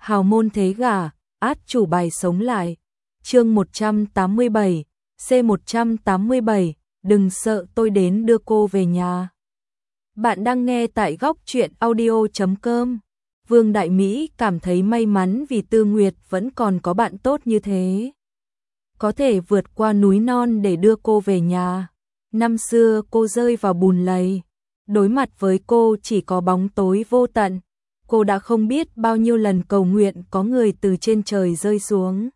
hào môn thế gả, át chủ bài sống lại. Chương 187, C187, đừng sợ tôi đến đưa cô về nhà. Bạn đang nghe tại góc truyện audio.com. Vương Đại Mỹ cảm thấy may mắn vì Tư Nguyệt vẫn còn có bạn tốt như thế. Có thể vượt qua núi non để đưa cô về nhà. Năm xưa cô rơi vào bùn lầy. Đối mặt với cô chỉ có bóng tối vô tận. Cô đã không biết bao nhiêu lần cầu nguyện có người từ trên trời rơi xuống.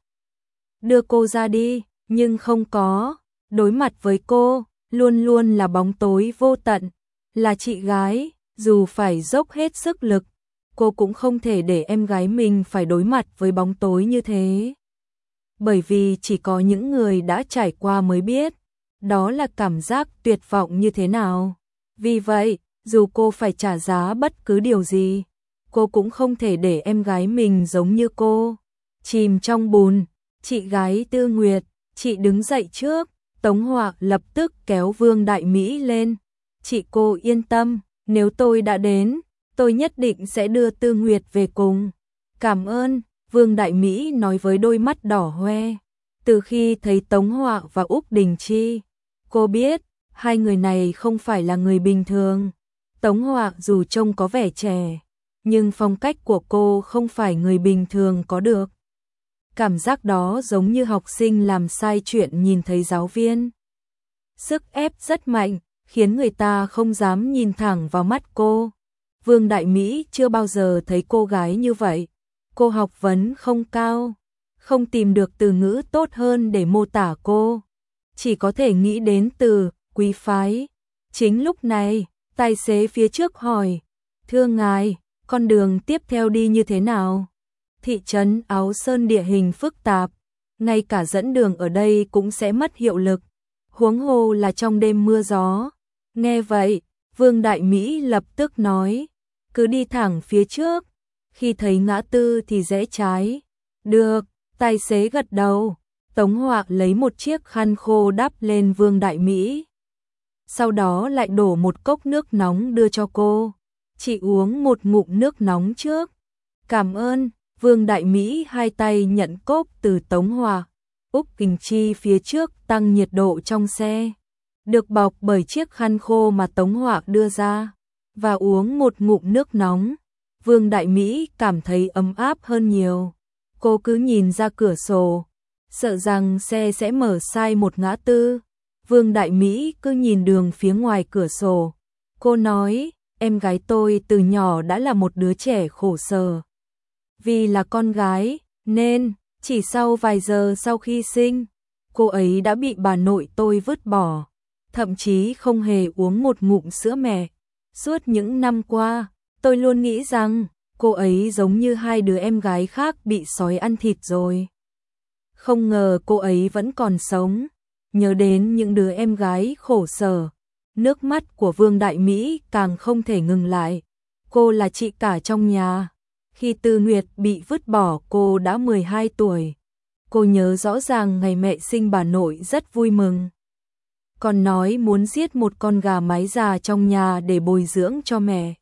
Đưa cô ra đi, nhưng không có. Đối mặt với cô, luôn luôn là bóng tối vô tận. Là chị gái, dù phải dốc hết sức lực, cô cũng không thể để em gái mình phải đối mặt với bóng tối như thế. Bởi vì chỉ có những người đã trải qua mới biết, đó là cảm giác tuyệt vọng như thế nào. Vì vậy, dù cô phải trả giá bất cứ điều gì, cô cũng không thể để em gái mình giống như cô, chìm trong bùn. Chị gái Tư Nguyệt, chị đứng dậy trước. Tống Họa lập tức kéo Vương Đại Mỹ lên. Chị cô yên tâm, nếu tôi đã đến, tôi nhất định sẽ đưa Tư Nguyệt về cùng. Cảm ơn, Vương Đại Mỹ nói với đôi mắt đỏ hoe. Từ khi thấy Tống Họa và Úc Đình Chi, cô biết hai người này không phải là người bình thường. Tống Họa dù trông có vẻ trẻ, nhưng phong cách của cô không phải người bình thường có được. Cảm giác đó giống như học sinh làm sai chuyện nhìn thấy giáo viên. Sức ép rất mạnh, khiến người ta không dám nhìn thẳng vào mắt cô. Vương Đại Mỹ chưa bao giờ thấy cô gái như vậy. Cô học vấn không cao, không tìm được từ ngữ tốt hơn để mô tả cô. Chỉ có thể nghĩ đến từ quý phái. Chính lúc này, tài xế phía trước hỏi, thưa ngài, con đường tiếp theo đi như thế nào? Thị trấn Áo Sơn địa hình phức tạp, ngay cả dẫn đường ở đây cũng sẽ mất hiệu lực, huống hồ là trong đêm mưa gió. Nghe vậy, Vương Đại Mỹ lập tức nói, cứ đi thẳng phía trước, khi thấy ngã tư thì rẽ trái. Được, tài xế gật đầu. Tống Họa lấy một chiếc khăn khô đắp lên Vương Đại Mỹ. Sau đó lại đổ một cốc nước nóng đưa cho cô. Chị uống một ngụm nước nóng trước. Cảm ơn. Vương Đại Mỹ hai tay nhận cốc từ Tống Họa. Úc Đình Chi phía trước tăng nhiệt độ trong xe, được bọc bởi chiếc khăn khô mà Tống Họa đưa ra, và uống một ngụm nước nóng. Vương Đại Mỹ cảm thấy ấm áp hơn nhiều. Cô cứ nhìn ra cửa sổ, sợ rằng xe sẽ mở sai một ngã tư. Vương Đại Mỹ cứ nhìn đường phía ngoài cửa sổ. Cô nói, em gái tôi từ nhỏ đã là một đứa trẻ khổ sở. Vì là con gái, nên chỉ sau vài giờ sau khi sinh, cô ấy đã bị bà nội tôi vứt bỏ, thậm chí không hề uống một ngụm sữa mẹ. Suốt những năm qua, tôi luôn nghĩ rằng cô ấy giống như hai đứa em gái khác bị sói ăn thịt rồi. Không ngờ cô ấy vẫn còn sống. Nhớ đến những đứa em gái khổ sở, nước mắt của Vương Đại Mỹ càng không thể ngừng lại. Cô là chị cả trong nhà. Khi Tư Nguyệt bị vứt bỏ cô đã 12 tuổi. Cô nhớ rõ ràng ngày mẹ sinh bà nội rất vui mừng. Còn nói muốn giết một con gà mái già trong nhà để bồi dưỡng cho mẹ.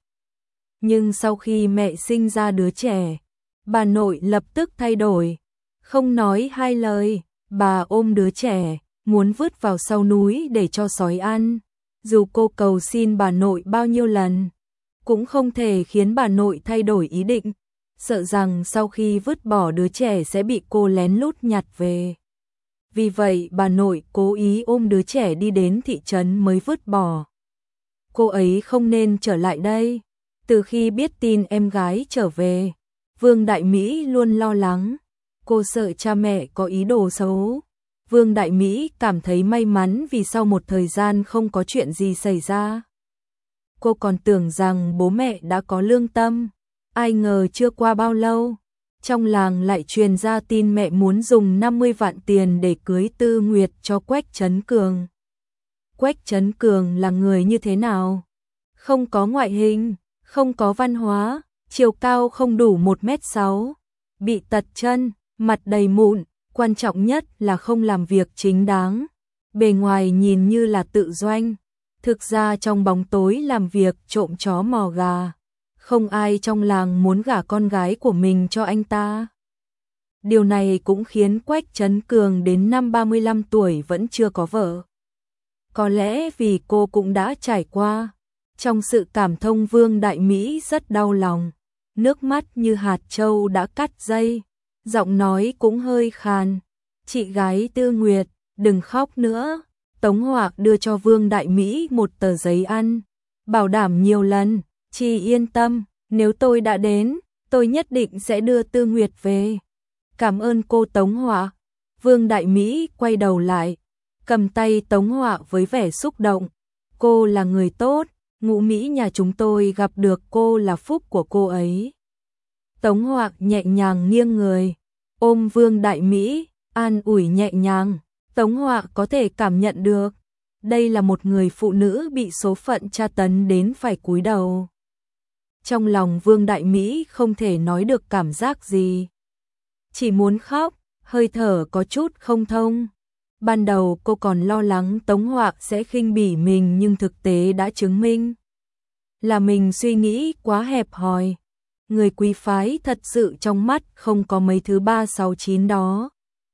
Nhưng sau khi mẹ sinh ra đứa trẻ, bà nội lập tức thay đổi. Không nói hai lời, bà ôm đứa trẻ, muốn vứt vào sau núi để cho sói ăn. Dù cô cầu xin bà nội bao nhiêu lần, cũng không thể khiến bà nội thay đổi ý định, sợ rằng sau khi vứt bỏ đứa trẻ sẽ bị cô lén lút nhặt về. Vì vậy bà nội cố ý ôm đứa trẻ đi đến thị trấn mới vứt bỏ. Cô ấy không nên trở lại đây. Từ khi biết tin em gái trở về, Vương Đại Mỹ luôn lo lắng. Cô sợ cha mẹ có ý đồ xấu. Vương Đại Mỹ cảm thấy may mắn vì sau một thời gian không có chuyện gì xảy ra. Cô còn tưởng rằng bố mẹ đã có lương tâm. Ai ngờ chưa qua bao lâu, trong làng lại truyền ra tin mẹ muốn dùng 50 vạn tiền để cưới Tư Nguyệt cho Quách Trấn Cường. Quách Trấn Cường là người như thế nào? Không có ngoại hình, không có văn hóa, chiều cao không đủ 1m6, bị tật chân, mặt đầy mụn, quan trọng nhất là không làm việc chính đáng. Bề ngoài nhìn như là tự doanh, thực ra trong bóng tối làm việc trộm chó mò gà. Không ai trong làng muốn gả con gái của mình cho anh ta. Điều này cũng khiến Quách Trấn Cường đến năm 35 tuổi vẫn chưa có vợ. Có lẽ vì cô cũng đã trải qua. Trong sự cảm thông, Vương Đại Mỹ rất đau lòng. Nước mắt như hạt trâu đã cắt dây. Giọng nói cũng hơi khàn. Chị gái Tư Nguyệt, đừng khóc nữa. Tống Hoạc đưa cho Vương Đại Mỹ một tờ giấy ăn. Bảo đảm nhiều lần, chị yên tâm, nếu tôi đã đến, tôi nhất định sẽ đưa Tư Nguyệt về. Cảm ơn cô Tống Hoạc. Vương Đại Mỹ quay đầu lại, cầm tay Tống Hoạc với vẻ xúc động. Cô là người tốt, Ngũ Mỹ nhà chúng tôi gặp được cô là phúc của cô ấy. Tống Hoạc nhẹ nhàng nghiêng người, ôm Vương Đại Mỹ, an ủi nhẹ nhàng. Tống Hoạc có thể cảm nhận được, đây là một người phụ nữ bị số phận tra tấn đến phải cúi đầu. Trong lòng Vương Đại Mỹ không thể nói được cảm giác gì. Chỉ muốn khóc, hơi thở có chút không thông. Ban đầu cô còn lo lắng Tống Hoạc sẽ khinh bỉ mình, nhưng thực tế đã chứng minh là mình suy nghĩ quá hẹp hòi. Người quý phái thật sự trong mắt không có mấy thứ 3, 6, 9 đó.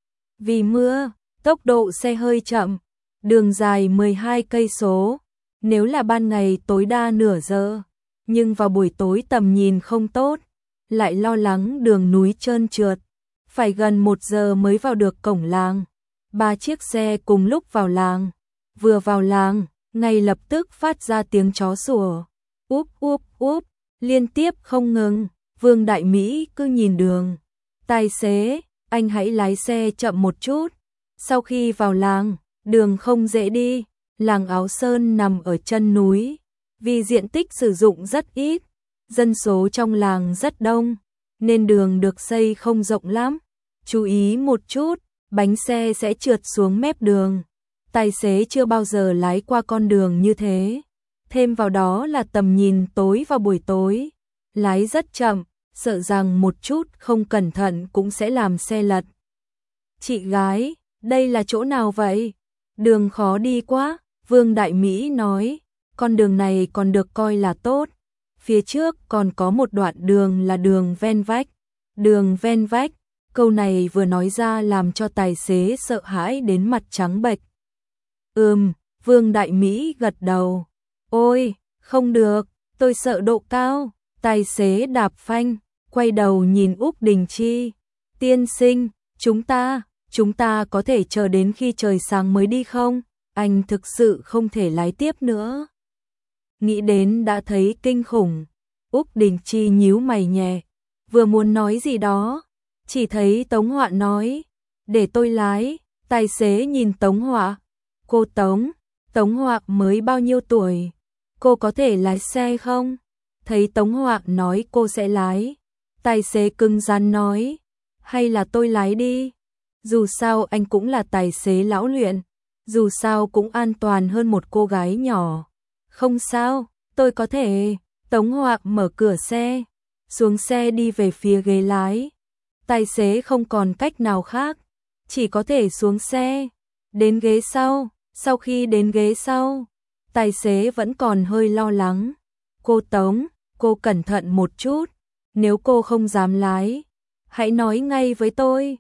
Vì mưa, tốc độ xe hơi chậm, đường dài 12 cây số, nếu là ban ngày tối đa nửa giờ, nhưng vào buổi tối tầm nhìn không tốt, lại lo lắng đường núi trơn trượt, phải gần 1 giờ mới vào được cổng làng. 3 chiếc xe cùng lúc vào làng, vừa vào làng, ngay lập tức phát ra tiếng chó sủa, úp úp úp, liên tiếp không ngừng. Vương Đại Mỹ cứ nhìn đường, tài xế, anh hãy lái xe chậm một chút. Sau khi vào làng, đường không dễ đi, làng Áo Sơn nằm ở chân núi, vì diện tích sử dụng rất ít, dân số trong làng rất đông, nên đường được xây không rộng lắm. Chú ý một chút, bánh xe sẽ trượt xuống mép đường. Tài xế chưa bao giờ lái qua con đường như thế. Thêm vào đó là tầm nhìn tối vào buổi tối, lái rất chậm, sợ rằng một chút không cẩn thận cũng sẽ làm xe lật. Chị gái, đây là chỗ nào vậy? Đường khó đi quá, Vương Đại Mỹ nói, con đường này còn được coi là tốt. Phía trước còn có một đoạn đường là đường ven vách. Đường ven vách, câu này vừa nói ra làm cho tài xế sợ hãi đến mặt trắng bệch. Vương Đại Mỹ gật đầu. Ôi, không được, tôi sợ độ cao. Tài xế đạp phanh, quay đầu nhìn Úc Đình Chi. Tiên sinh, chúng ta có thể chờ đến khi trời sáng mới đi không? Anh thực sự không thể lái tiếp nữa. Nghĩ đến đã thấy kinh khủng. Úc Đình Chi nhíu mày nhẹ, vừa muốn nói gì đó, chỉ thấy Tống Họa nói, để tôi lái. Tài xế nhìn Tống Họa, cô Tống Họa mới bao nhiêu tuổi? Cô có thể lái xe không? Thấy Tống Họa nói cô sẽ lái, tài xế cứng rắn nói, hay là tôi lái đi? Dù sao anh cũng là tài xế lão luyện, dù sao cũng an toàn hơn một cô gái nhỏ. Không sao, tôi có thể. Tống Họa mở cửa xe, xuống xe đi về phía ghế lái. Tài xế không còn cách nào khác, chỉ có thể xuống xe, đến ghế sau. Sau khi đến ghế sau, tài xế vẫn còn hơi lo lắng. Cô Tống, cô cẩn thận một chút, nếu cô không dám lái, hãy nói ngay với tôi.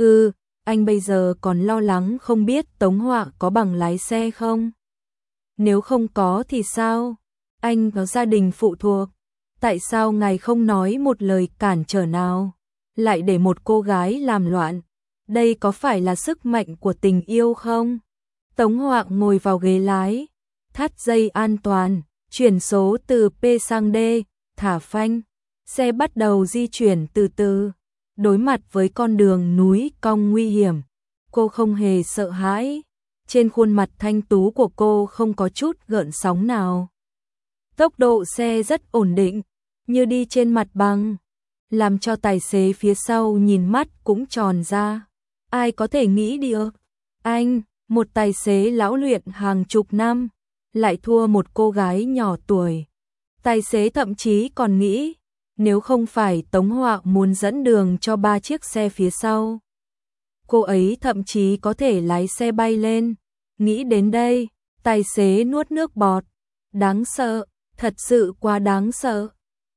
Anh bây giờ còn lo lắng không biết Tống Họa có bằng lái xe không? Nếu không có thì sao? Anh có gia đình phụ thuộc, tại sao ngài không nói một lời cản trở nào, lại để một cô gái làm loạn? Đây có phải là sức mạnh của tình yêu không? Tống Họa ngồi vào ghế lái, thắt dây an toàn, chuyển số từ P sang D, thả phanh, xe bắt đầu di chuyển từ từ. Đối mặt với con đường núi cong nguy hiểm, cô không hề sợ hãi, trên khuôn mặt thanh tú của cô không có chút gợn sóng nào. Tốc độ xe rất ổn định, như đi trên mặt bằng, làm cho tài xế phía sau nhìn mắt cũng tròn ra. Ai có thể nghĩ được, anh, một tài xế lão luyện hàng chục năm, lại thua một cô gái nhỏ tuổi. Tài xế thậm chí còn nghĩ, nếu không phải Tống Họa muốn dẫn đường cho 3 chiếc xe phía sau, cô ấy thậm chí có thể lái xe bay lên. Nghĩ đến đây, tài xế nuốt nước bọt. Đáng sợ, thật sự quá đáng sợ.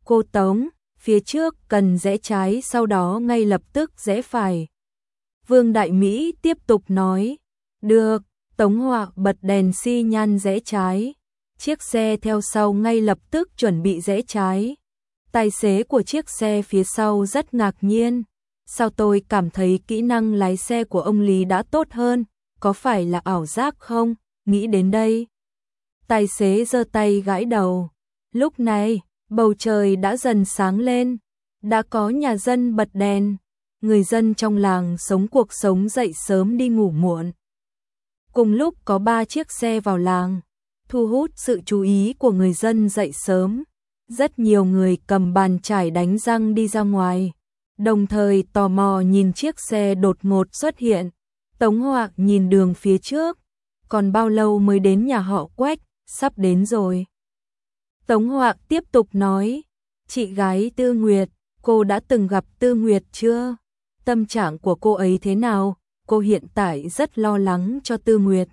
Cô Tống, phía trước cần rẽ trái sau đó ngay lập tức rẽ phải. Vương Đại Mỹ tiếp tục nói. Được, Tống Họa bật đèn xi nhan rẽ trái. Chiếc xe theo sau ngay lập tức chuẩn bị rẽ trái. Tài xế của chiếc xe phía sau rất ngạc nhiên. Sao tôi cảm thấy kỹ năng lái xe của ông Lý đã tốt hơn, có phải là ảo giác không? Nghĩ đến đây, tài xế giơ tay gãi đầu. Lúc này, bầu trời đã dần sáng lên, đã có nhà dân bật đèn, người dân trong làng sống cuộc sống dậy sớm đi ngủ muộn. Cùng lúc có 3 chiếc xe vào làng, thu hút sự chú ý của người dân dậy sớm. Rất nhiều người cầm bàn chải đánh răng đi ra ngoài, đồng thời tò mò nhìn chiếc xe đột ngột xuất hiện. Tống Họa nhìn đường phía trước, còn bao lâu mới đến nhà họ Quách, sắp đến rồi. Tống Họa tiếp tục nói, chị gái Tư Nguyệt, cô đã từng gặp Tư Nguyệt chưa? Tâm trạng của cô ấy thế nào? Cô hiện tại rất lo lắng cho Tư Nguyệt.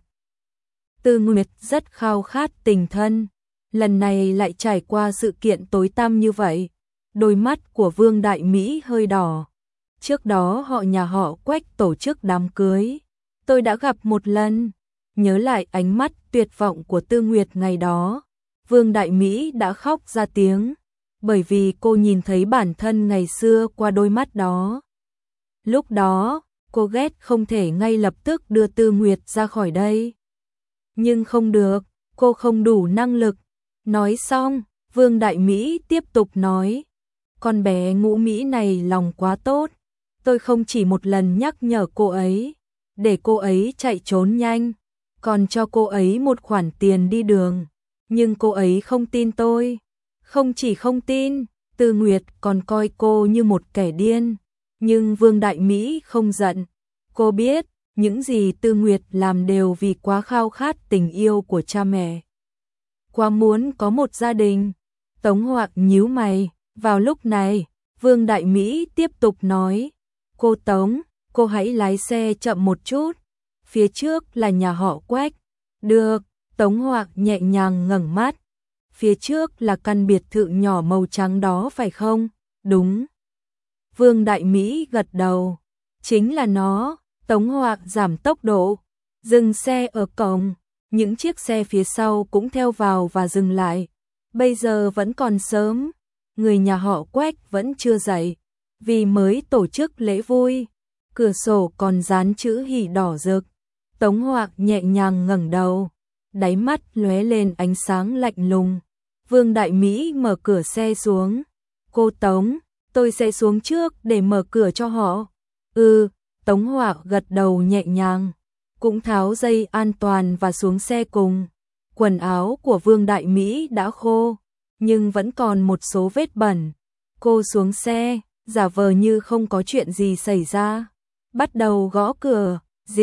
Tư Nguyệt rất khao khát tình thân, lần này lại trải qua sự kiện tối tăm như vậy. Đôi mắt của Vương Đại Mỹ hơi đỏ. Trước đó nhà họ Quách tổ chức đám cưới. Tôi đã gặp một lần. Nhớ lại ánh mắt tuyệt vọng của Tư Nguyệt ngày đó, Vương Đại Mỹ đã khóc ra tiếng, bởi vì cô nhìn thấy bản thân ngày xưa qua đôi mắt đó. Lúc đó, cô ghét không thể ngay lập tức đưa Tư Nguyệt ra khỏi đây. Nhưng không được, cô không đủ năng lực. Nói xong, Vương Đại Mỹ tiếp tục nói, con bé Ngũ Mỹ này lòng quá tốt. Tôi không chỉ một lần nhắc nhở cô ấy, để cô ấy chạy trốn nhanh, còn cho cô ấy một khoản tiền đi đường. Nhưng cô ấy không tin tôi. Không chỉ không tin, Tư Nguyệt còn coi cô như một kẻ điên. Nhưng Vương Đại Mỹ không giận. Cô biết, những gì Tư Nguyệt làm đều vì quá khao khát tình yêu của cha mẹ. Quá muốn có một gia đình. Tống Họa nhíu mày. Vào lúc này, Vương Đại Mỹ tiếp tục nói, cô Tống, cô hãy lái xe chậm một chút. Phía trước là nhà họ Quách. Được, Tống Họa nhẹ nhàng ngẩng mắt. Phía trước là căn biệt thự nhỏ màu trắng đó phải không? Đúng. Vương Đại Mỹ gật đầu. Chính là nó. Tống Họa giảm tốc độ, dừng xe ở cổng. Những chiếc xe phía sau cũng theo vào và dừng lại. Bây giờ vẫn còn sớm. Người nhà họ Quách vẫn chưa dậy, vì mới tổ chức lễ vui. Cửa sổ còn dán chữ hỉ đỏ rực. Tống Họa nhẹ nhàng ngẩng đầu, đáy mắt lóe lên ánh sáng lạnh lùng. Vương Đại Mỹ mở cửa xe xuống. Cô Tống, tôi sẽ xuống trước để mở cửa cho họ. Tống Họa gật đầu nhẹ nhàng, cũng tháo dây an toàn và xuống xe cùng. Quần áo của Vương Đại Mỹ đã khô, nhưng vẫn còn một số vết bẩn. Cô xuống xe, giả vờ như không có chuyện gì xảy ra. Bắt đầu gõ cửa,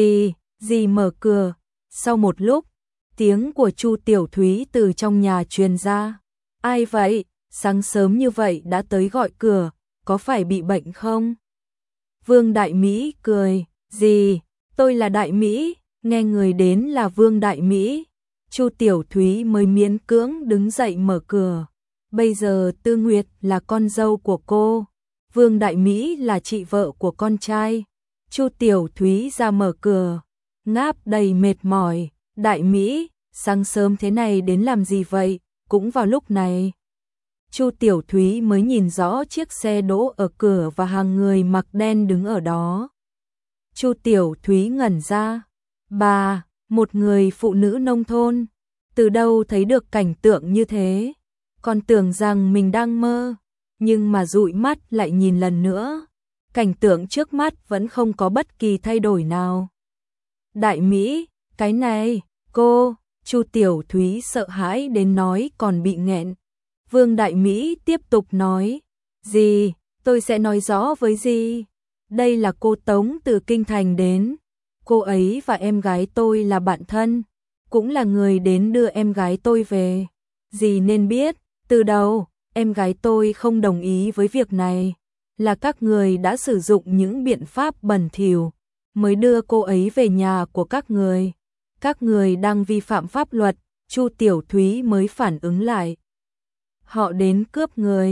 dì mở cửa. Sau một lúc, tiếng của Chu Tiểu Thúy từ trong nhà truyền ra. Ai vậy? Sáng sớm như vậy đã tới gọi cửa, có phải bị bệnh không? Vương Đại Mỹ cười, dì, tôi là Đại Mỹ, nghe người đến là Vương Đại Mỹ. Chu Tiểu Thúy mới miễn cưỡng đứng dậy mở cửa. Bây giờ Tư Nguyệt là con dâu của cô, Vương Đại Mỹ là chị vợ của con trai. Chu Tiểu Thúy ra mở cửa, ngáp đầy mệt mỏi. Đại Mỹ, sáng sớm thế này đến làm gì vậy? Cũng vào lúc này, Chu Tiểu Thúy mới nhìn rõ chiếc xe đỗ ở cửa và hàng người mặc đen đứng ở đó. Chu Tiểu Thúy ngẩn ra. Bà, một người phụ nữ nông thôn, từ đâu thấy được cảnh tượng như thế? Còn tưởng rằng mình đang mơ, nhưng mà dụi mắt lại nhìn lần nữa. Cảnh tượng trước mắt vẫn không có bất kỳ thay đổi nào. Đại Mỹ, cái này, cô, Chu Tiểu Thúy sợ hãi đến nói còn bị nghẹn. Vương Đại Mỹ tiếp tục nói, dì, tôi sẽ nói rõ với dì. Đây là cô Tống từ Kinh Thành đến. Cô ấy và em gái tôi là bạn thân, cũng là người đến đưa em gái tôi về. Dì nên biết, từ đầu, em gái tôi không đồng ý với việc này. Là các người đã sử dụng những biện pháp bẩn thỉu mới đưa cô ấy về nhà của các người. Các người đang vi phạm pháp luật. Chu Tiểu Thúy mới phản ứng lại. Họ đến cướp người.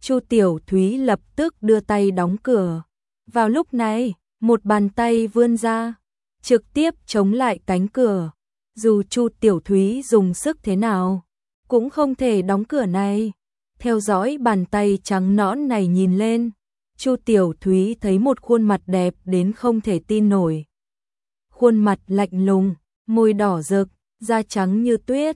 Chu Tiểu Thúy lập tức đưa tay đóng cửa. Vào lúc này, một bàn tay vươn ra, trực tiếp chống lại cánh cửa. Dù Chu Tiểu Thúy dùng sức thế nào, cũng không thể đóng cửa này. Theo dõi bàn tay trắng nõn này nhìn lên, Chu Tiểu Thúy thấy một khuôn mặt đẹp đến không thể tin nổi. Khuôn mặt lạnh lùng, môi đỏ rực, da trắng như tuyết.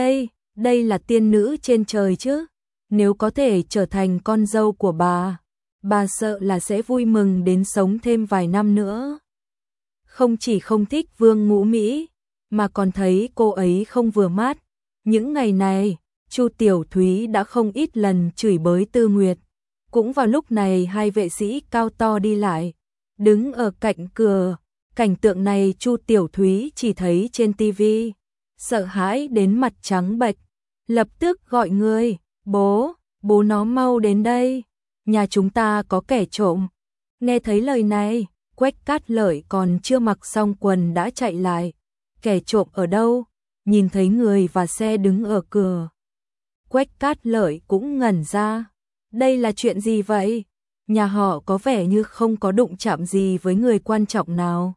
Đây là tiên nữ trên trời chứ. Nếu có thể trở thành con dâu của bà sợ là sẽ vui mừng đến sống thêm vài năm nữa. Không chỉ không thích Vương Ngũ Mỹ, mà còn thấy cô ấy không vừa mắt. Những ngày này, Chu Tiểu Thúy đã không ít lần chửi bới Tư Nguyệt. Cũng vào lúc này hai vệ sĩ cao to đi lại, đứng ở cạnh cửa. Cảnh tượng này Chu Tiểu Thúy chỉ thấy trên tivi, sợ hãi đến mặt trắng bệch, lập tức gọi người, bố nó mau đến đây, nhà chúng ta có kẻ trộm. Nghe thấy lời này, Quách Cát Lợi còn chưa mặc xong quần đã chạy lại. Kẻ trộm ở đâu? Nhìn thấy người và xe đứng ở cửa, Quách Cát Lợi cũng ngẩn ra. Đây là chuyện gì vậy? Nhà họ có vẻ như không có đụng chạm gì với người quan trọng nào.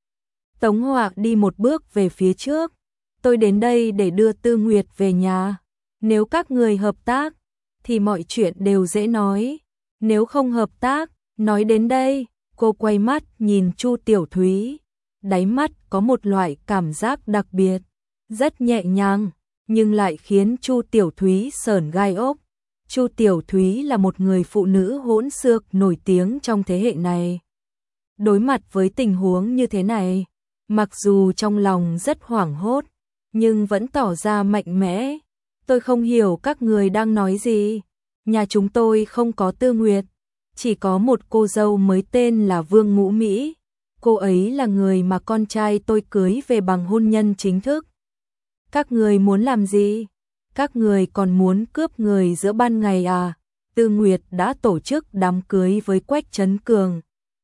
Tống Họa đi một bước về phía trước. Tôi đến đây để đưa Tư Nguyệt về nhà. Nếu các người hợp tác, thì mọi chuyện đều dễ nói. Nếu không hợp tác, nói đến đây. Cô quay mắt nhìn Chu Tiểu Thúy. Đáy mắt có một loại cảm giác đặc biệt, rất nhẹ nhàng, nhưng lại khiến Chu Tiểu Thúy sởn gai ốc. Chu Tiểu Thúy là một người phụ nữ hỗn xược nổi tiếng trong thế hệ này. Đối mặt với tình huống như thế này, mặc dù trong lòng rất hoảng hốt, nhưng vẫn tỏ ra mạnh mẽ. Tôi không hiểu các người đang nói gì. Nhà chúng tôi không có Tư Nguyệt, chỉ có một cô dâu mới tên là Vương Ngũ Mỹ. Cô ấy là người mà con trai tôi cưới về bằng hôn nhân chính thức. Các người muốn làm gì? Các người còn muốn cướp người giữa ban ngày à? Tư Nguyệt đã tổ chức đám cưới với Quách Trấn Cường.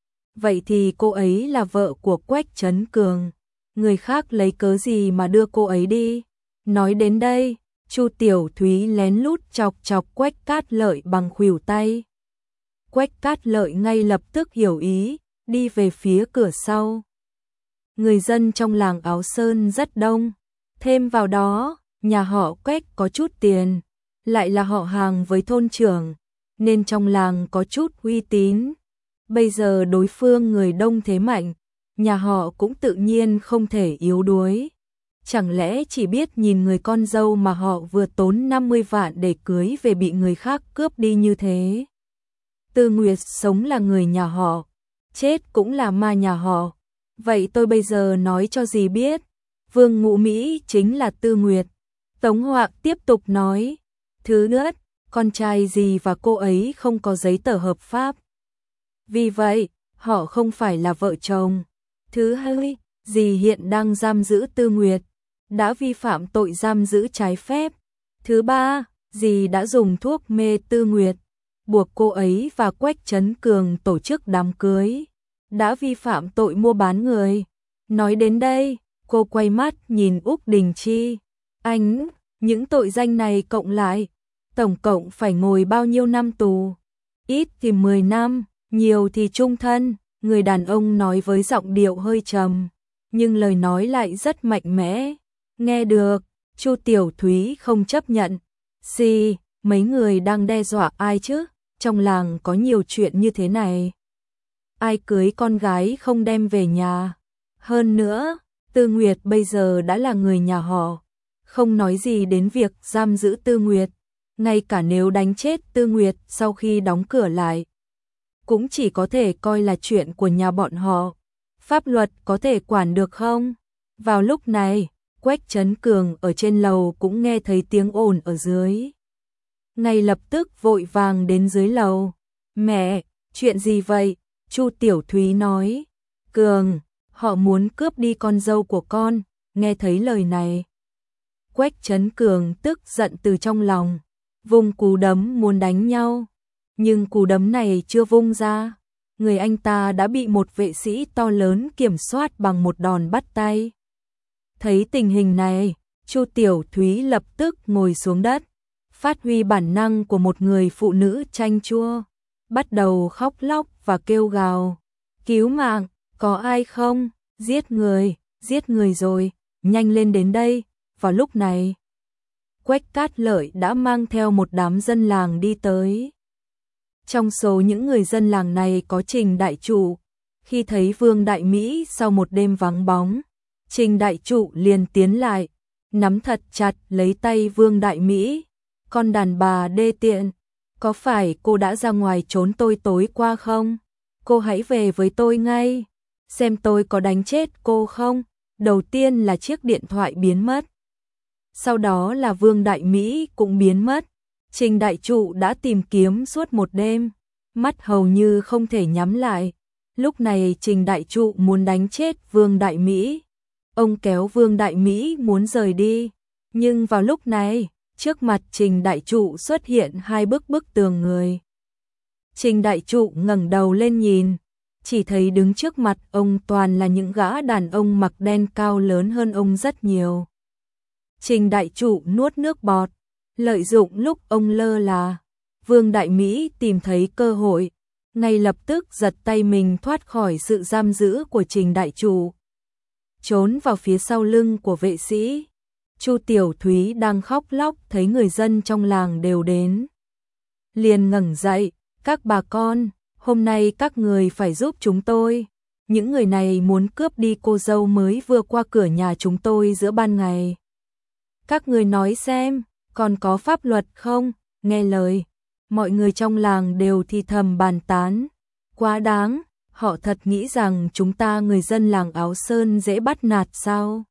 Vậy thì cô ấy là vợ của Quách Trấn Cường. Người khác lấy cớ gì mà đưa cô ấy đi? Nói đến đây, Chu Tiểu Thúy lén lút chọc chọc Quách Cát Lợi bằng khuỷu tay. Quách Cát Lợi ngay lập tức hiểu ý, đi về phía cửa sau. Người dân trong làng Áo Sơn rất đông. Thêm vào đó, nhà họ Quách có chút tiền, lại là họ hàng với thôn trưởng, nên trong làng có chút uy tín. Bây giờ đối phương người đông thế mạnh, nhà họ cũng tự nhiên không thể yếu đuối. Chẳng lẽ chỉ biết nhìn người con dâu mà họ vừa tốn 50 vạn để cưới về bị người khác cướp đi như thế? Tư Nguyệt sống là người nhà họ, chết cũng là ma nhà họ. Vậy tôi bây giờ nói cho dì biết, Vương Ngũ Mỹ chính là Tư Nguyệt. Tống Họa tiếp tục nói, thứ nữa, con trai dì và cô ấy không có giấy tờ hợp pháp. Vì vậy, họ không phải là vợ chồng. Thứ hai, dì hiện đang giam giữ Tư Nguyệt, đã vi phạm tội giam giữ trái phép. Thứ ba, dì đã dùng thuốc mê Tư Nguyệt, buộc cô ấy và Quách Trấn Cường tổ chức đám cưới, đã vi phạm tội mua bán người. Nói đến đây, cô quay mắt nhìn Úc Đình Chi. Anh, những tội danh này cộng lại, tổng cộng phải ngồi bao nhiêu năm tù? Ít thì 10 năm, nhiều thì chung thân. Người đàn ông nói với giọng điệu hơi trầm, nhưng lời nói lại rất mạnh mẽ. Nghe được, Chu Tiểu Thúy không chấp nhận. Mấy người đang đe dọa ai chứ? Trong làng có nhiều chuyện như thế này. Ai cưới con gái không đem về nhà? Hơn nữa, Tư Nguyệt bây giờ đã là người nhà họ. Không nói gì đến việc giam giữ Tư Nguyệt. Ngay cả nếu đánh chết Tư Nguyệt sau khi đóng cửa lại, cũng chỉ có thể coi là chuyện của nhà bọn họ. Pháp luật có thể quản được không? Vào lúc này, Quách Trấn Cường ở trên lầu cũng nghe thấy tiếng ồn ở dưới. Ngay lập tức vội vàng đến dưới lầu. Mẹ, chuyện gì vậy? Chu Tiểu Thúy nói. Cường, họ muốn cướp đi con dâu của con. Nghe thấy lời này, Quách Trấn Cường tức giận từ trong lòng, vung cú đấm muốn đánh nhau. Nhưng cú đấm này chưa vung ra, người anh ta đã bị một vệ sĩ to lớn kiểm soát bằng một đòn bắt tay. Thấy tình hình này, Chu Tiểu Thúy lập tức ngồi xuống đất, phát huy bản năng của một người phụ nữ chanh chua, bắt đầu khóc lóc và kêu gào. Cứu mạng, có ai không? Giết người rồi, nhanh lên đến đây. Vào lúc này, Quách Cát Lợi đã mang theo một đám dân làng đi tới. Trong số những người dân làng này có Trình đại trụ. Khi thấy Vương Đại Mỹ sau một đêm vắng bóng, Trình đại trụ liền tiến lại, nắm thật chặt lấy tay Vương Đại Mỹ. Con đàn bà đê tiện, có phải cô đã ra ngoài trốn tôi tối qua không? Cô hãy về với tôi ngay, xem tôi có đánh chết cô không? Đầu tiên là chiếc điện thoại biến mất. Sau đó là Vương Đại Mỹ cũng biến mất. Trình đại trụ đã tìm kiếm suốt một đêm, mắt hầu như không thể nhắm lại. Lúc này Trình đại trụ muốn đánh chết Vương Đại Mỹ. Ông kéo Vương Đại Mỹ muốn rời đi, nhưng vào lúc này, trước mặt Trình đại trụ xuất hiện hai bức tường người. Trình đại trụ ngẩng đầu lên nhìn, chỉ thấy đứng trước mặt ông toàn là những gã đàn ông mặc đen cao lớn hơn ông rất nhiều. Trình đại trụ nuốt nước bọt, lợi dụng lúc ông lơ là, Vương Đại Mỹ tìm thấy cơ hội, ngay lập tức giật tay mình thoát khỏi sự giam giữ của Trình đại trụ, trốn vào phía sau lưng của vệ sĩ. Chu Tiểu Thúy đang khóc lóc thấy người dân trong làng đều đến, liền ngẩng dậy. Các bà con, hôm nay các người phải giúp chúng tôi. Những người này muốn cướp đi cô dâu mới vừa qua cửa nhà chúng tôi giữa ban ngày. Các người nói xem, còn có pháp luật không? Nghe lời, mọi người trong làng đều thì thầm bàn tán. Quá đáng, họ thật nghĩ rằng chúng ta người dân làng Áo Sơn dễ bắt nạt sao?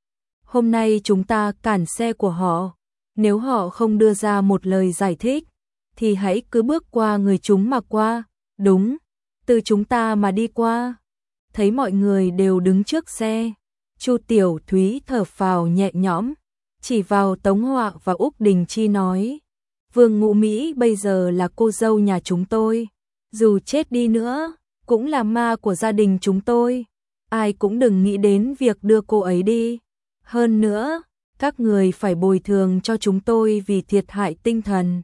Hôm nay chúng ta cản xe của họ, nếu họ không đưa ra một lời giải thích, thì hãy cứ bước qua người chúng mà qua. Đúng, từ chúng ta mà đi qua. Thấy mọi người đều đứng trước xe, Chu Tiểu Thúy thở phào nhẹ nhõm, chỉ vào Tống Họa và Úc Đình Chi nói: Vương Ngũ Mỹ bây giờ là cô dâu nhà chúng tôi, dù chết đi nữa, cũng là ma của gia đình chúng tôi. Ai cũng đừng nghĩ đến việc đưa cô ấy đi. Hơn nữa, các người phải bồi thường cho chúng tôi vì thiệt hại tinh thần.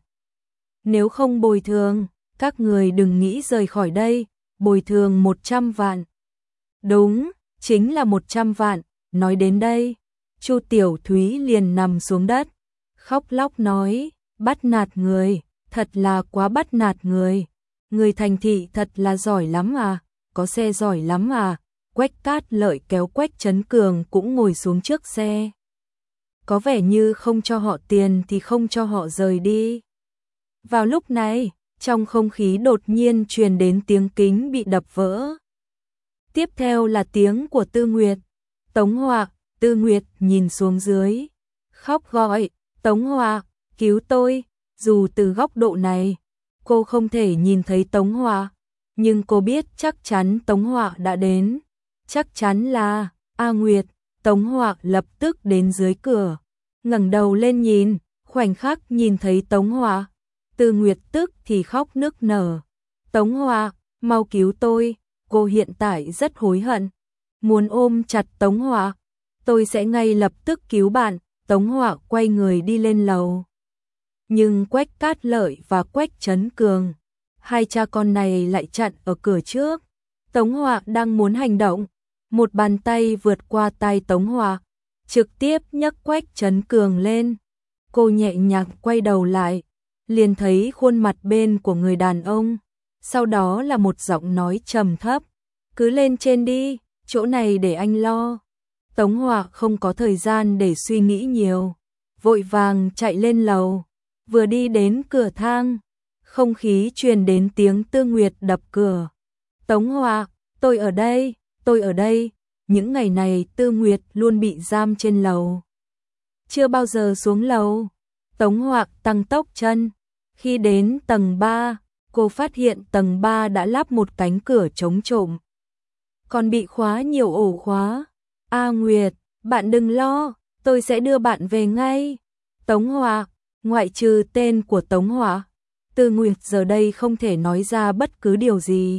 Nếu không bồi thường, các người đừng nghĩ rời khỏi đây, bồi thường 100 vạn. Đúng, chính là 100 vạn, nói đến đây, Chu Tiểu Thúy liền nằm xuống đất, khóc lóc nói, bắt nạt người, thật là quá bắt nạt người. Người thành thị thật là giỏi lắm à, có xe giỏi lắm à. Quách Cát Lợi kéo Quách Trấn Cường cũng ngồi xuống trước xe. Có vẻ như không cho họ tiền thì không cho họ rời đi. Vào lúc này, trong không khí đột nhiên truyền đến tiếng kính bị đập vỡ. Tiếp theo là tiếng của Tư Nguyệt. Tống Họa. Tư Nguyệt nhìn xuống dưới, khóc gọi, Tống Họa, cứu tôi. Dù từ góc độ này, cô không thể nhìn thấy Tống Họa, nhưng cô biết chắc chắn Tống Họa đã đến. Chắc chắn là A Nguyệt. Tống Họa lập tức đến dưới cửa, ngẩng đầu lên nhìn, khoảnh khắc nhìn thấy Tống Họa, Tư Nguyệt tức thì khóc nức nở. Tống Họa, mau cứu tôi, cô hiện tại rất hối hận, muốn ôm chặt Tống Họa. Tôi sẽ ngay lập tức cứu bạn. Tống Họa quay người đi lên lầu. Nhưng Quách Cát Lợi và Quách Trấn Cường, hai cha con này lại chặn ở cửa trước. Tống Họa đang muốn hành động, một bàn tay vượt qua tai Tống Họa, trực tiếp nhấc Quách Trấn Cường lên. Cô nhẹ nhàng quay đầu lại, liền thấy khuôn mặt bên của người đàn ông, sau đó là một giọng nói trầm thấp, cứ lên trên đi, chỗ này để anh lo. Tống Họa không có thời gian để suy nghĩ nhiều, vội vàng chạy lên lầu, vừa đi đến cửa thang, không khí truyền đến tiếng Tư Nguyệt đập cửa. Tống Họa, tôi ở đây, tôi ở đây. Những ngày này Tư Nguyệt luôn bị giam trên lầu, chưa bao giờ xuống lầu. Tống Họa tăng tốc chân, khi đến tầng 3, cô phát hiện tầng 3 đã lắp một cánh cửa chống trộm, còn bị khóa nhiều ổ khóa. A Nguyệt, bạn đừng lo, tôi sẽ đưa bạn về ngay. Tống Họa, ngoại trừ tên của Tống Họa, Tư Nguyệt giờ đây không thể nói ra bất cứ điều gì.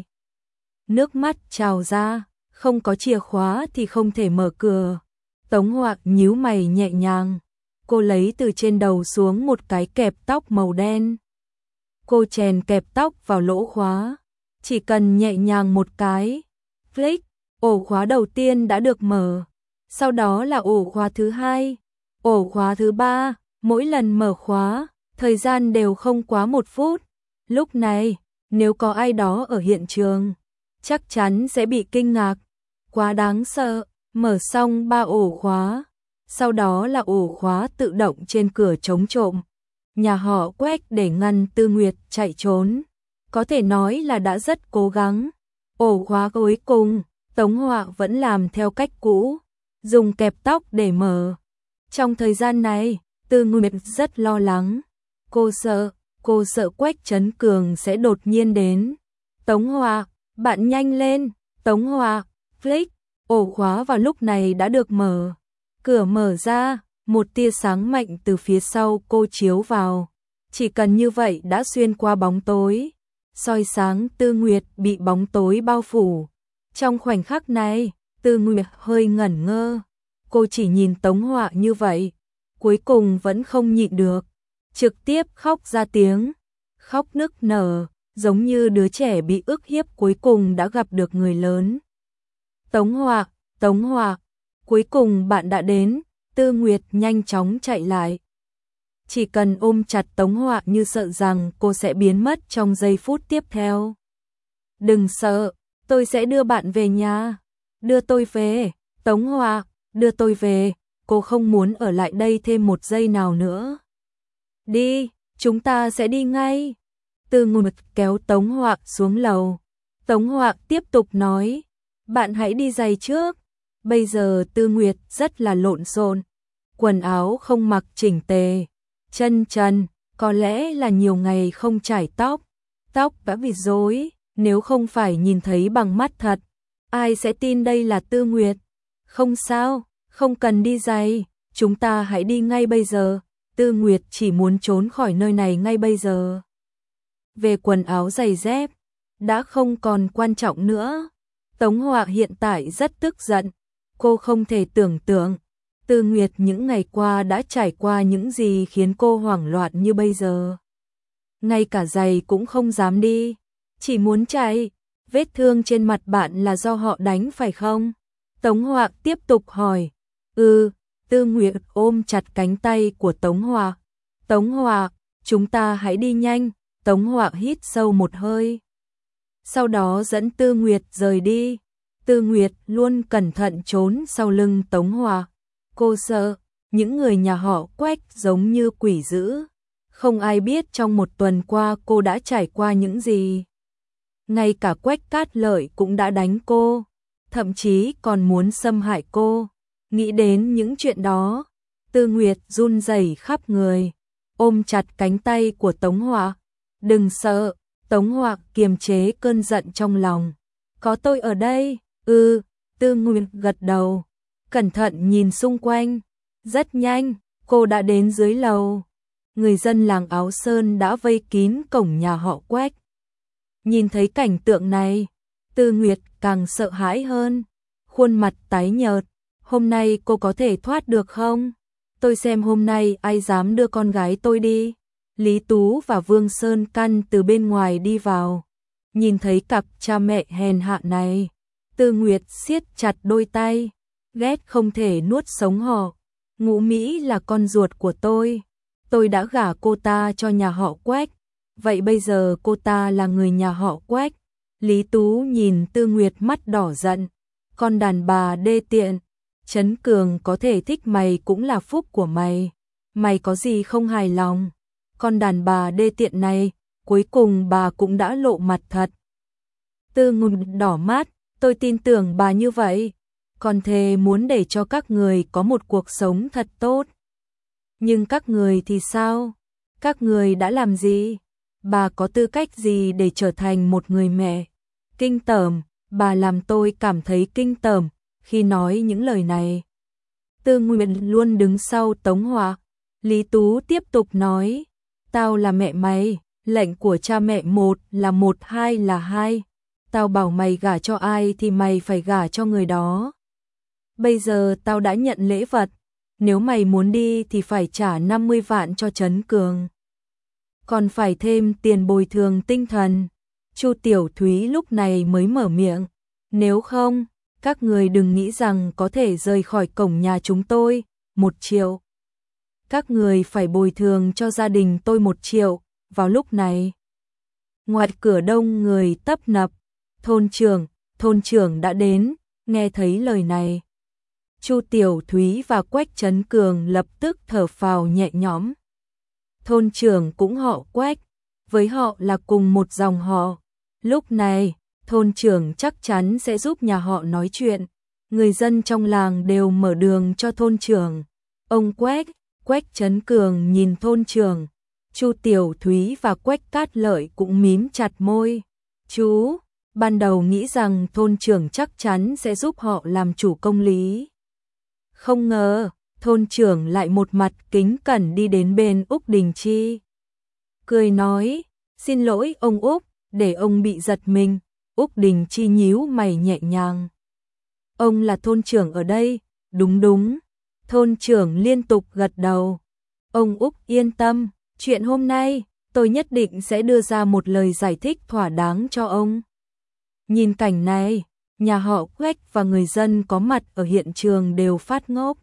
Nước mắt trào ra, không có chìa khóa thì không thể mở cửa. Tống Họa nhíu mày nhẹ nhàng, cô lấy từ trên đầu xuống một cái kẹp tóc màu đen. Cô chèn kẹp tóc vào lỗ khóa, chỉ cần nhẹ nhàng một cái, click, ổ khóa đầu tiên đã được mở. Sau đó là ổ khóa thứ hai, ổ khóa thứ ba, mỗi lần mở khóa, thời gian đều không quá 1 phút. Lúc này, nếu có ai đó ở hiện trường, chắc chắn sẽ bị kinh ngạc. Quá đáng sợ, mở xong 3 ổ khóa. Sau đó là ổ khóa tự động trên cửa chống trộm. Nhà họ Quách để ngăn Tư Nguyệt chạy trốn. Có thể nói là đã rất cố gắng. Ổ khóa cuối cùng, Tống Họa vẫn làm theo cách cũ, dùng kẹp tóc để mở. Trong thời gian này, Tư Nguyệt rất lo lắng. Cô sợ Quách Trấn Cường sẽ đột nhiên đến. Tống Họa, bạn nhanh lên, Tống Họa, click, ổ khóa vào lúc này đã được mở. Cửa mở ra, một tia sáng mạnh từ phía sau cô chiếu vào. Chỉ cần như vậy đã xuyên qua bóng tối, soi sáng Tư Nguyệt bị bóng tối bao phủ. Trong khoảnh khắc này, Tư Nguyệt hơi ngẩn ngơ. Cô chỉ nhìn Tống Họa như vậy, cuối cùng vẫn không nhịn được, trực tiếp khóc ra tiếng, khóc nức nở, giống như đứa trẻ bị ức hiếp cuối cùng đã gặp được người lớn. Tống Họa, cuối cùng bạn đã đến. Tư Nguyệt nhanh chóng chạy lại. Chỉ cần ôm chặt Tống Họa như sợ rằng cô sẽ biến mất trong giây phút tiếp theo. Đừng sợ, tôi sẽ đưa bạn về nhà. Đưa tôi về, Tống Họa, đưa tôi về. Cô không muốn ở lại đây thêm 1 giây nào nữa. Đi, chúng ta sẽ đi ngay. Tư Nguyệt kéo Tống Họa xuống lầu. Tống Họa tiếp tục nói, bạn hãy đi giày trước. Bây giờ Tư Nguyệt rất là lộn xộn, quần áo không mặc chỉnh tề, chân trần, có lẽ là nhiều ngày không chải tóc đã bị rối, nếu không phải nhìn thấy bằng mắt thật, ai sẽ tin đây là Tư Nguyệt. Không sao, không cần đi giày, chúng ta hãy đi ngay bây giờ. Tư Nguyệt chỉ muốn trốn khỏi nơi này ngay bây giờ. Về quần áo giày dép, đã không còn quan trọng nữa. Tống Họa hiện tại rất tức giận. Cô không thể tưởng tượng, Tư Nguyệt những ngày qua đã trải qua những gì khiến cô hoảng loạn như bây giờ. Ngay cả giày cũng không dám đi, chỉ muốn chạy. Vết thương trên mặt bạn là do họ đánh phải không? Tống Họa tiếp tục hỏi. Tư Nguyệt ôm chặt cánh tay của Tống Họa. Tống Họa, chúng ta hãy đi nhanh. Tống Họa hít sâu một hơi, sau đó dẫn Tư Nguyệt rời đi. Tư Nguyệt luôn cẩn thận trốn sau lưng Tống Họa. Cô sợ, những người nhà họ Quách giống như quỷ dữ. Không ai biết trong 1 tuần qua cô đã trải qua những gì. Ngay cả Quách Cát Lợi cũng đã đánh cô, thậm chí còn muốn xâm hại cô. Nghĩ đến những chuyện đó, Tư Nguyệt run rẩy khắp người, ôm chặt cánh tay của Tống Họa. Đừng sợ, Tống Họa kiềm chế cơn giận trong lòng. Có tôi ở đây. Tư Nguyệt gật đầu, cẩn thận nhìn xung quanh. Rất nhanh, cô đã đến dưới lầu. Người dân làng Áo Sơn đã vây kín cổng nhà họ Quách. Nhìn thấy cảnh tượng này, Tư Nguyệt càng sợ hãi hơn, khuôn mặt tái nhợt. Hôm nay cô có thể thoát được không? Tôi xem hôm nay ai dám đưa con gái tôi đi. Lý Tú và Vương Sơn Căn từ bên ngoài đi vào. Nhìn thấy cặp cha mẹ hèn hạ này, Tư Nguyệt siết chặt đôi tay, ghét không thể nuốt sống họ. Ngũ Mỹ là con ruột của tôi đã gả cô ta cho nhà họ Quách, vậy bây giờ cô ta là người nhà họ Quách. Lý Tú nhìn Tư Nguyệt mắt đỏ giận, con đàn bà đê tiện, Trấn Cường có thể thích mày cũng là phúc của mày, mày có gì không hài lòng? Con đàn bà đê tiện này, cuối cùng bà cũng đã lộ mặt thật. Tư Nguyệt đỏ mắt, tôi tin tưởng bà như vậy, còn thề muốn để cho các người có một cuộc sống thật tốt. Nhưng các người thì sao? Các người đã làm gì? Bà có tư cách gì để trở thành một người mẹ? Kinh tởm, bà làm tôi cảm thấy kinh tởm khi nói những lời này. Tư Nguyệt luôn đứng sau Tống Họa. Lý Tú tiếp tục nói, tao là mẹ mày, lệnh của cha mẹ một là một, hai là hai. Tao bảo mày gả cho ai thì mày phải gả cho người đó. Bây giờ tao đã nhận lễ vật, nếu mày muốn đi thì phải trả 50 vạn cho Trấn Cường. Còn phải thêm tiền bồi thường tinh thần. Chu Tiểu Thúy lúc này mới mở miệng, nếu không, các người đừng nghĩ rằng có thể rời khỏi cổng nhà chúng tôi, 1 triệu. Các người phải bồi thường cho gia đình tôi 1 triệu. Vào lúc này, ngoài cửa đông người tấp nập, thôn trưởng đã đến, nghe thấy lời này. Chu Tiểu Thúy và Quách Trấn Cường lập tức thở phào nhẹ nhõm. Thôn trưởng cũng họ Quách, với họ là cùng một dòng họ. Lúc này, thôn trưởng chắc chắn sẽ giúp nhà họ nói chuyện. Người dân trong làng đều mở đường cho thôn trưởng. Ông Quách Trấn Cường nhìn thôn trưởng. Chu Tiểu Thúy và Quách Cát Lợi cũng mím chặt môi. Chú, ban đầu nghĩ rằng thôn trưởng chắc chắn sẽ giúp họ làm chủ công lý. Không ngờ, thôn trưởng lại một mặt kính cẩn đi đến bên Úc Đình Chi. Cười nói, xin lỗi ông Úc, để ông bị giật mình. Úc Đình Chi nhíu mày nhẹ nhàng. Ông là thôn trưởng ở đây, đúng. Thôn trưởng liên tục gật đầu. Ông Úc yên tâm, chuyện hôm nay, tôi nhất định sẽ đưa ra một lời giải thích thỏa đáng cho ông. Nhìn cảnh này, nhà họ Quách và người dân có mặt ở hiện trường đều phát ngốc.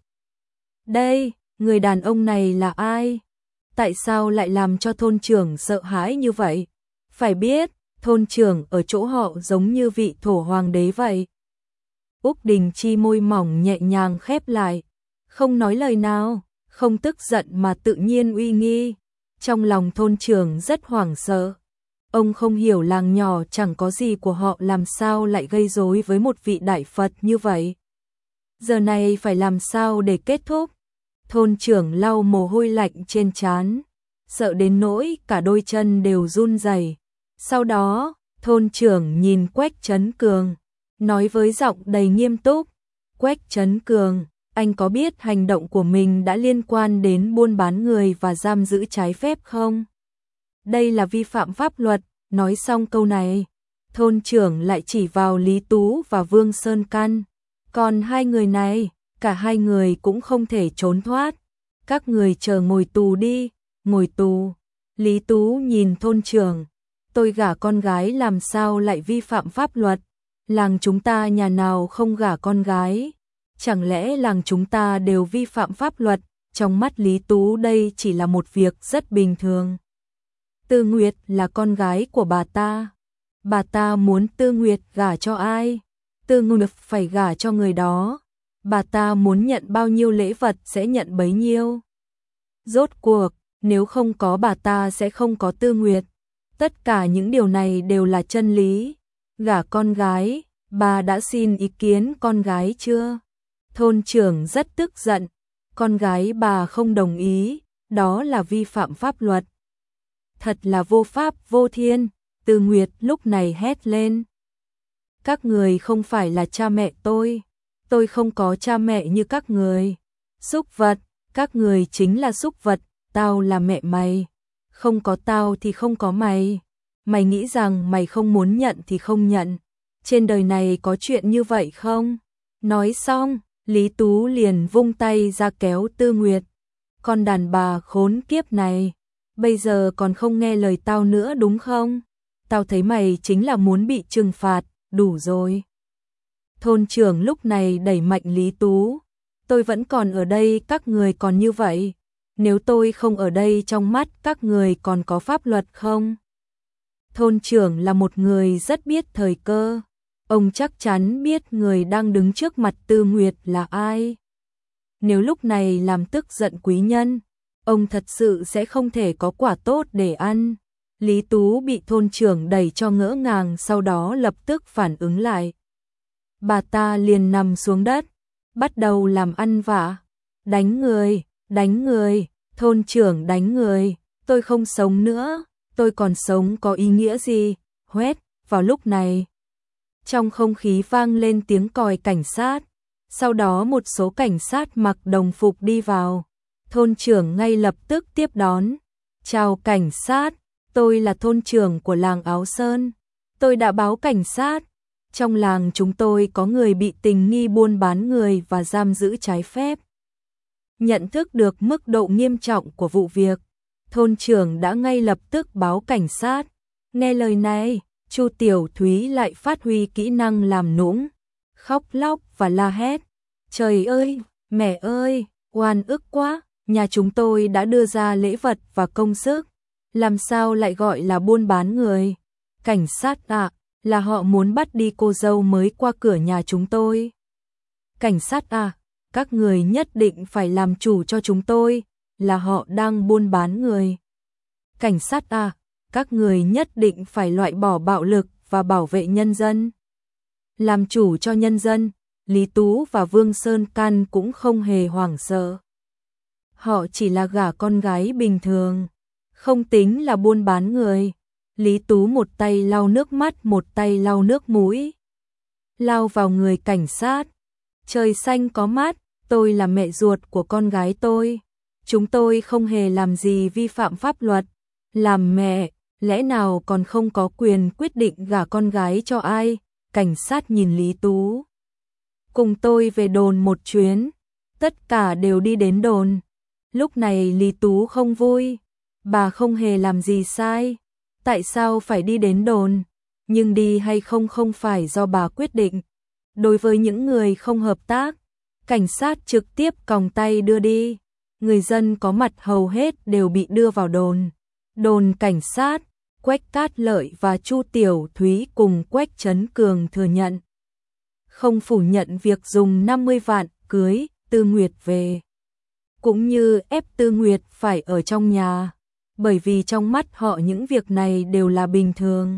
Đây, người đàn ông này là ai? Tại sao lại làm cho thôn trưởng sợ hãi như vậy? Phải biết, thôn trưởng ở chỗ họ giống như vị thổ hoàng đế vậy. Úc Đình Chi môi mỏng nhẹ nhàng khép lại, không nói lời nào, không tức giận mà tự nhiên uy nghi. Trong lòng thôn trưởng rất hoảng sợ. Ông không hiểu làng nhỏ chẳng có gì của họ làm sao lại gây rối với một vị đại Phật như vậy. Giờ này phải làm sao để kết thúc? Thôn trưởng lau mồ hôi lạnh trên trán, sợ đến nỗi cả đôi chân đều run rẩy. Sau đó, thôn trưởng nhìn Quách Trấn Cường, nói với giọng đầy nghiêm túc, Quách Trấn Cường, anh có biết hành động của mình đã liên quan đến buôn bán người và giam giữ trái phép không? Đây là vi phạm pháp luật. Nói xong câu này, thôn trưởng lại chỉ vào Lý Tú và Vương Sơn Căn. Còn hai người này, cả hai người cũng không thể trốn thoát. Các người chờ ngồi tù đi, ngồi tù. Lý Tú nhìn thôn trưởng, tôi gả con gái làm sao lại vi phạm pháp luật? Làng chúng ta nhà nào không gả con gái? Chẳng lẽ làng chúng ta đều vi phạm pháp luật? Trong mắt Lý Tú đây chỉ là một việc rất bình thường. Tư Nguyệt là con gái của bà ta muốn Tư Nguyệt gả cho ai? Tư Nguyệt phải gả cho người đó. Bà ta muốn nhận bao nhiêu lễ vật sẽ nhận bấy nhiêu. Rốt cuộc, nếu không có bà ta sẽ không có Tư Nguyệt. Tất cả những điều này đều là chân lý. Gả con gái, bà đã xin ý kiến con gái chưa? Thôn trưởng rất tức giận. Con gái bà không đồng ý, đó là vi phạm pháp luật. Thật là vô pháp vô thiên, Tư Nguyệt lúc này hét lên. Các người không phải là cha mẹ tôi không có cha mẹ như các người. Súc vật, các người chính là súc vật, tao là mẹ mày. Không có tao thì không có mày. Mày nghĩ rằng mày không muốn nhận thì không nhận. Trên đời này có chuyện như vậy không? Nói xong, Lý Tú liền vung tay ra kéo Tư Nguyệt. Con đàn bà khốn kiếp này. Bây giờ còn không nghe lời tao nữa đúng không? Tao thấy mày chính là muốn bị trừng phạt, đủ rồi. Thôn trưởng lúc này đẩy mạnh Lý Tú. Tôi vẫn còn ở đây, các người còn như vậy. Nếu tôi không ở đây trong mắt các người còn có pháp luật không? Thôn trưởng là một người rất biết thời cơ. Ông chắc chắn biết người đang đứng trước mặt Tư Nguyệt là ai. Nếu lúc này làm tức giận quý nhân, ông thật sự sẽ không thể có quả tốt để ăn. Lý Tú bị thôn trưởng đẩy cho ngỡ ngàng, sau đó lập tức phản ứng lại. Bà ta liền nằm xuống đất, bắt đầu làm ăn vạ. Đánh người, thôn trưởng đánh người, tôi không sống nữa, tôi còn sống có ý nghĩa gì? Huét, vào lúc này, trong không khí vang lên tiếng còi cảnh sát. Sau đó một số cảnh sát mặc đồng phục đi vào. Thôn trưởng ngay lập tức tiếp đón. Chào cảnh sát, tôi là thôn trưởng của làng Áo Sơn. Tôi đã báo cảnh sát. Trong làng chúng tôi có người bị tình nghi buôn bán người và giam giữ trái phép. Nhận thức được mức độ nghiêm trọng của vụ việc, thôn trưởng đã ngay lập tức báo cảnh sát. Nghe lời này, Chu Tiểu Thúy lại phát huy kỹ năng làm nũng, khóc lóc và la hét. Trời ơi, mẹ ơi, oan ức quá, nhà chúng tôi đã đưa ra lễ vật và công sức, làm sao lại gọi là buôn bán người? Cảnh sát ạ, là họ muốn bắt đi cô dâu mới qua cửa nhà chúng tôi. Cảnh sát à, các người nhất định phải làm chủ cho chúng tôi, là họ đang buôn bán người. Cảnh sát à, các người nhất định phải loại bỏ bạo lực và bảo vệ nhân dân. Làm chủ cho nhân dân, Lý Tú và Vương Sơn Can cũng không hề hoảng sợ. Họ chỉ là gả con gái bình thường, không tính là buôn bán người. Lý Tú một tay lau nước mắt, một tay lau nước mũi, lao vào người cảnh sát. Trời xanh có mát, tôi là mẹ ruột của con gái tôi. Chúng tôi không hề làm gì vi phạm pháp luật. Làm mẹ, lẽ nào còn không có quyền quyết định gả con gái cho ai? Cảnh sát nhìn Lý Tú. Cùng tôi về đồn một chuyến. Tất cả đều đi đến đồn. Lúc này Lý Tú không vui. Bà không hề làm gì sai. Tại sao phải đi đến đồn? Nhưng đi hay không không phải do bà quyết định. Đối với những người không hợp tác, cảnh sát trực tiếp còng tay đưa đi. Người dân có mặt hầu hết đều bị đưa vào đồn. Đồn cảnh sát, Quách Cát Lợi và Chu Tiểu Thúy cùng Quách Trấn Cường thừa nhận. Không phủ nhận việc dùng 50 vạn cưới Tư Nguyệt về. Cũng như ép Tư Nguyệt phải ở trong nhà. Bởi vì trong mắt họ những việc này đều là bình thường.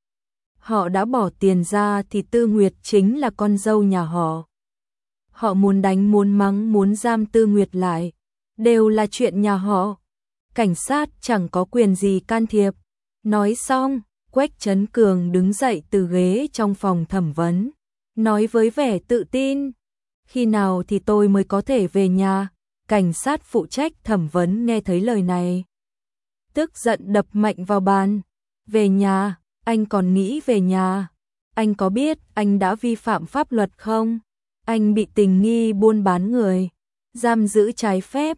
Họ đã bỏ tiền ra thì Tư Nguyệt chính là con dâu nhà họ. Họ muốn đánh, muốn mắng, muốn giam Tư Nguyệt lại, đều là chuyện nhà họ. Cảnh sát chẳng có quyền gì can thiệp. Nói xong, Quách Trấn Cường đứng dậy từ ghế trong phòng thẩm vấn, nói với vẻ tự tin. Khi nào thì tôi mới có thể về nhà? Cảnh sát phụ trách thẩm vấn nghe thấy lời này, tức giận đập mạnh vào bàn. Về nhà? Anh còn nghĩ về nhà? Anh có biết anh đã vi phạm pháp luật không? Anh bị tình nghi buôn bán người, giam giữ trái phép,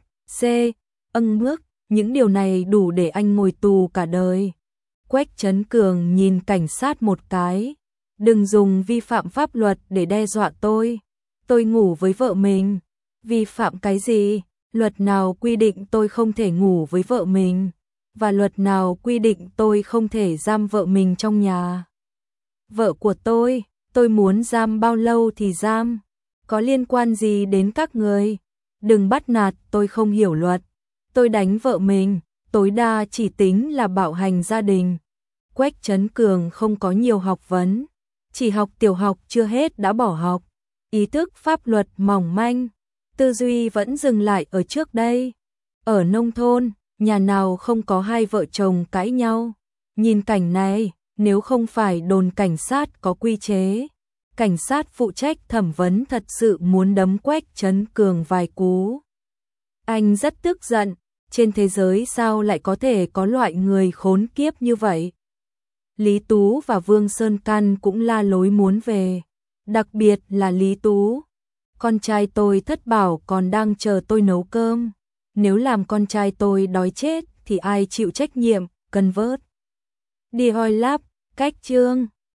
bước, những điều này đủ để anh ngồi tù cả đời. Quách Trấn Cường nhìn cảnh sát một cái. Đừng dùng vi phạm pháp luật để đe dọa tôi. Tôi ngủ với vợ mình. Vi phạm cái gì? Luật nào quy định tôi không thể ngủ với vợ mình? Và luật nào quy định tôi không thể giam vợ mình trong nhà? Vợ của tôi muốn giam bao lâu thì giam. Có liên quan gì đến các người? Đừng bắt nạt, tôi không hiểu luật. Tôi đánh vợ mình, tối đa chỉ tính là bạo hành gia đình. Quách Trấn Cường không có nhiều học vấn, chỉ học tiểu học chưa hết đã bỏ học. Ý thức pháp luật mỏng manh, tư duy vẫn dừng lại ở trước đây. Ở nông thôn, nhà nào không có hai vợ chồng cãi nhau. Nhìn cảnh này, nếu không phải đồn cảnh sát có quy chế, cảnh sát phụ trách thẩm vấn thật sự muốn đấm Quách Trấn Cường vài cú. Anh rất tức giận, trên thế giới sao lại có thể có loại người khốn kiếp như vậy? Lý Tú và Vương Sơn Can cũng la lối muốn về, đặc biệt là Lý Tú. Con trai tôi Thất Bảo còn đang chờ tôi nấu cơm. Nếu làm con trai tôi đói chết thì ai chịu trách nhiệm? Cần vớt. Đi hoi láp, cách chương.